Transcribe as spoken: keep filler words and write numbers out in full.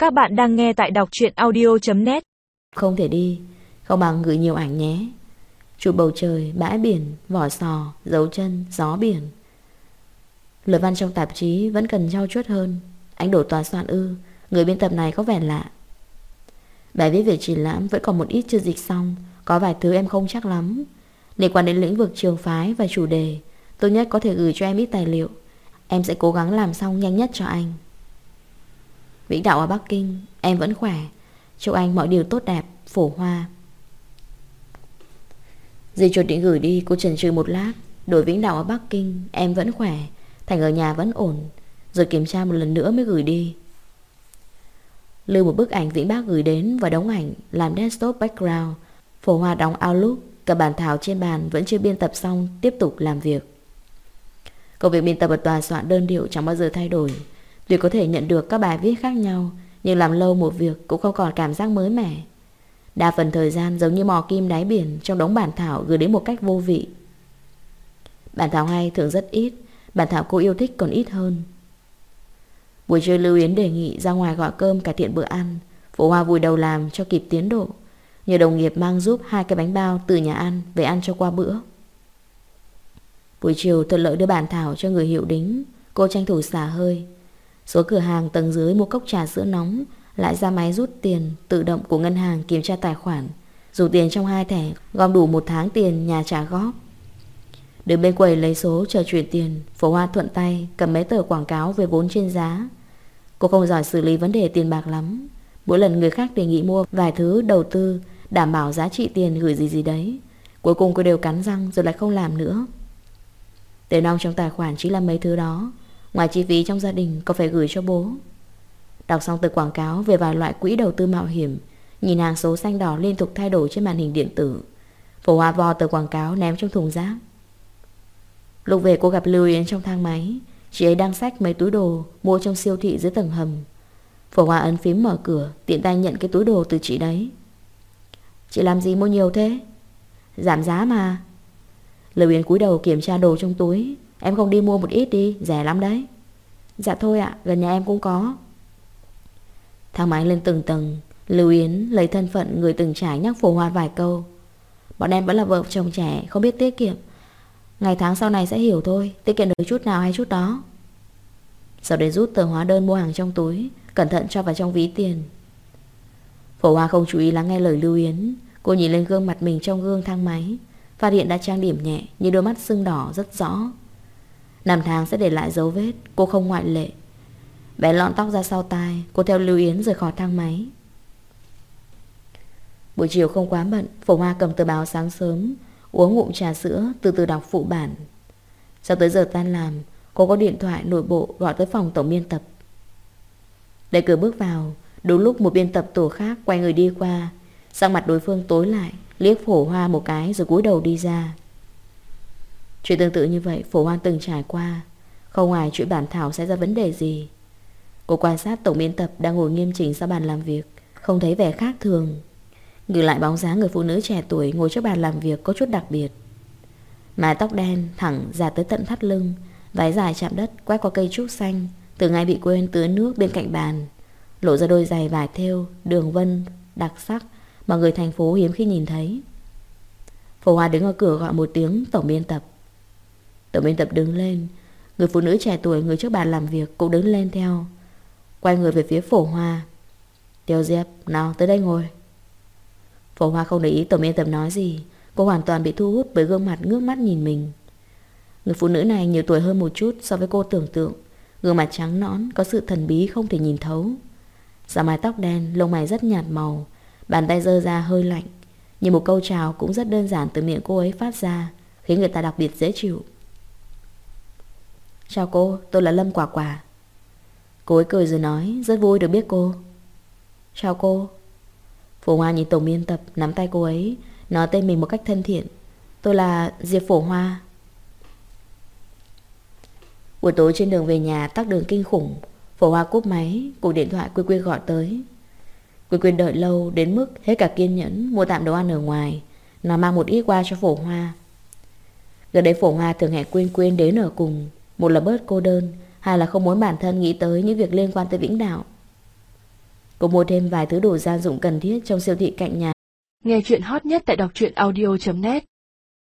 Các bạn đang nghe tại đọc truyện audio chấm net. Không thể đi, không bằng gửi nhiều ảnh nhé. Chụp bầu trời, bãi biển, vỏ sò, dấu chân, gió biển. Lời văn trong tạp chí vẫn cần trau chuốt hơn. Anh đổ tòa soạn ư? Người biên tập này có vẻ lạ. Bài viết về triển lãm vẫn còn một ít chưa dịch xong. Có vài thứ em không chắc lắm, liên quan đến lĩnh vực trường phái và chủ đề. Tốt nhất có thể gửi cho em ít tài liệu. Em sẽ cố gắng làm xong nhanh nhất cho anh. Vĩnh Đạo ở Bắc Kinh, em vẫn khỏe. Chúc anh mọi điều tốt đẹp. Phổ Hoa. Dì chuột định gửi đi, cô chần chừ một lát. Đổi Vĩnh Đạo ở Bắc Kinh, em vẫn khỏe. Thành ở nhà vẫn ổn. Rồi kiểm tra một lần nữa mới gửi đi. Lưu một bức ảnh Vĩnh Bác gửi đến và đóng ảnh làm desktop background. Phổ Hoa đóng Outlook. Cả bản thảo trên bàn vẫn chưa biên tập xong, tiếp tục làm việc. Công việc biên tập ở tòa soạn đơn điệu chẳng bao giờ thay đổi. Tuy có thể nhận được các bài viết khác nhau, nhưng làm lâu một việc cũng không còn cảm giác mới mẻ. Đa phần thời gian giống như mò kim đáy biển trong đống bản thảo gửi đến một cách vô vị. Bản thảo hay thường rất ít, bản thảo cô yêu thích còn ít hơn. Buổi trưa Lưu Yến đề nghị ra ngoài gọi cơm cải thiện bữa ăn. Phổ Hoa vùi đầu làm cho kịp tiến độ, nhờ đồng nghiệp mang giúp hai cái bánh bao từ nhà ăn về ăn cho qua bữa. Buổi chiều thuận lợi đưa bản thảo cho người hiệu đính. Cô tranh thủ xả hơi, xuống cửa hàng tầng dưới mua cốc trà sữa nóng, lại ra máy rút tiền tự động của ngân hàng kiểm tra tài khoản, dùng tiền trong hai thẻ gom đủ một tháng tiền nhà trả góp. Đứng bên quầy lấy số chờ chuyển tiền, Phổ Hoa thuận tay cầm mấy tờ quảng cáo về vốn trên giá. Cô không giỏi xử lý vấn đề tiền bạc lắm. Mỗi lần người khác đề nghị mua vài thứ đầu tư đảm bảo giá trị tiền gửi gì gì đấy, cuối cùng cô đều cắn răng rồi lại không làm nữa. Tiền nong trong tài khoản chính là mấy thứ đó. Ngoài chi phí trong gia đình còn phải gửi cho bố. Đọc xong tờ quảng cáo về vài loại quỹ đầu tư mạo hiểm, nhìn hàng số xanh đỏ liên tục thay đổi trên màn hình điện tử, Phổ Hoa vò tờ quảng cáo ném trong thùng rác. Lúc về cô gặp Lưu Yến trong thang máy. Chị ấy đang xách mấy túi đồ mua trong siêu thị dưới tầng hầm. Phổ Hoa ấn phím mở cửa, tiện tay nhận cái túi đồ từ chị đấy. Chị làm gì mua nhiều thế? Giảm giá mà. Lưu Yến cúi đầu kiểm tra đồ trong túi. Em không đi mua một ít đi, rẻ lắm đấy. Dạ thôi ạ, gần nhà em cũng có. Thang máy lên từng tầng. Lưu Yến lấy thân phận người từng trải nhắc Phổ Hoa vài câu. Bọn em vẫn là vợ chồng trẻ, không biết tiết kiệm. Ngày tháng sau này sẽ hiểu thôi, tiết kiệm được chút nào hay chút đó. Sau đấy rút tờ hóa đơn mua hàng trong túi, cẩn thận cho vào trong ví tiền. Phổ Hoa không chú ý lắng nghe lời Lưu Yến. Cô nhìn lên gương mặt mình trong gương thang máy, phát hiện đã trang điểm nhẹ, như đôi mắt sưng đỏ rất rõ. Năm tháng sẽ để lại dấu vết, cô không ngoại lệ. Bé lọn tóc ra sau tai, cô theo Lưu Yến rời khỏi thang máy. Buổi chiều không quá bận, Phổ Hoa cầm tờ báo sáng sớm, uống ngụm trà sữa, từ từ đọc phụ bản. Sau tới giờ tan làm, cô có điện thoại nội bộ gọi tới phòng tổng biên tập. Đẩy cửa bước vào, đúng lúc một biên tập tổ khác quay người đi qua. Sắc mặt đối phương tối lại, liếc Phổ Hoa một cái rồi cúi đầu đi ra. Chuyện tương tự như vậy Phổ Hoa từng trải qua. Không ngoài chuyện bản thảo sẽ ra vấn đề gì. Cô quan sát tổng biên tập đang ngồi nghiêm chỉnh sau bàn làm việc, không thấy vẻ khác thường. Ngược lại bóng dáng người phụ nữ trẻ tuổi ngồi trước bàn làm việc có chút đặc biệt. Mái tóc đen thẳng ra tới tận thắt lưng, váy dài chạm đất quét qua cây trúc xanh, từ ngày bị quên tưới nước bên cạnh bàn, lộ ra đôi giày vải thêu đường vân đặc sắc mà người thành phố hiếm khi nhìn thấy. Phổ Hoa đứng ở cửa gọi một tiếng tổng biên tập. Tổng biên tập đứng lên. Người phụ nữ trẻ tuổi người trước bàn làm việc cũng đứng lên theo, quay người về phía Phổ Hoa. Tiêu Diệp, nào tới đây ngồi. Phổ Hoa không để ý tổng biên tập nói gì. Cô hoàn toàn bị thu hút bởi gương mặt ngước mắt nhìn mình. Người phụ nữ này nhiều tuổi hơn một chút so với cô tưởng tượng. Gương mặt trắng nõn, có sự thần bí không thể nhìn thấu. Dạ mái tóc đen, lông mày rất nhạt màu, bàn tay giơ ra hơi lạnh. Như một câu chào cũng rất đơn giản từ miệng cô ấy phát ra, khiến người ta đặc biệt dễ chịu. Chào cô, tôi là Lâm Quả Quả. Cô ấy cười rồi nói, rất vui được biết cô. Chào cô. Phổ Hoa nhìn tổng biên tập, nắm tay cô ấy, nói tên mình một cách thân thiện. Tôi là Diệp Phổ Hoa. Buổi tối trên đường về nhà tắc đường kinh khủng. Phổ Hoa cúp máy, cuộc điện thoại Quy Quy gọi tới. Quy Quy đợi lâu đến mức hết cả kiên nhẫn, mua tạm đồ ăn ở ngoài. Nó mang một ít qua cho Phổ Hoa. Gần đây Phổ Hoa thường hẹn Quyên Quyên đến ở cùng. Một là bớt cô đơn, hai là không muốn bản thân nghĩ tới những việc liên quan tới Vĩnh Đạo. Cô mua thêm vài thứ đồ gia dụng cần thiết trong siêu thị cạnh nhà. Nghe chuyện hot nhất tại đọc truyện audio chấm net.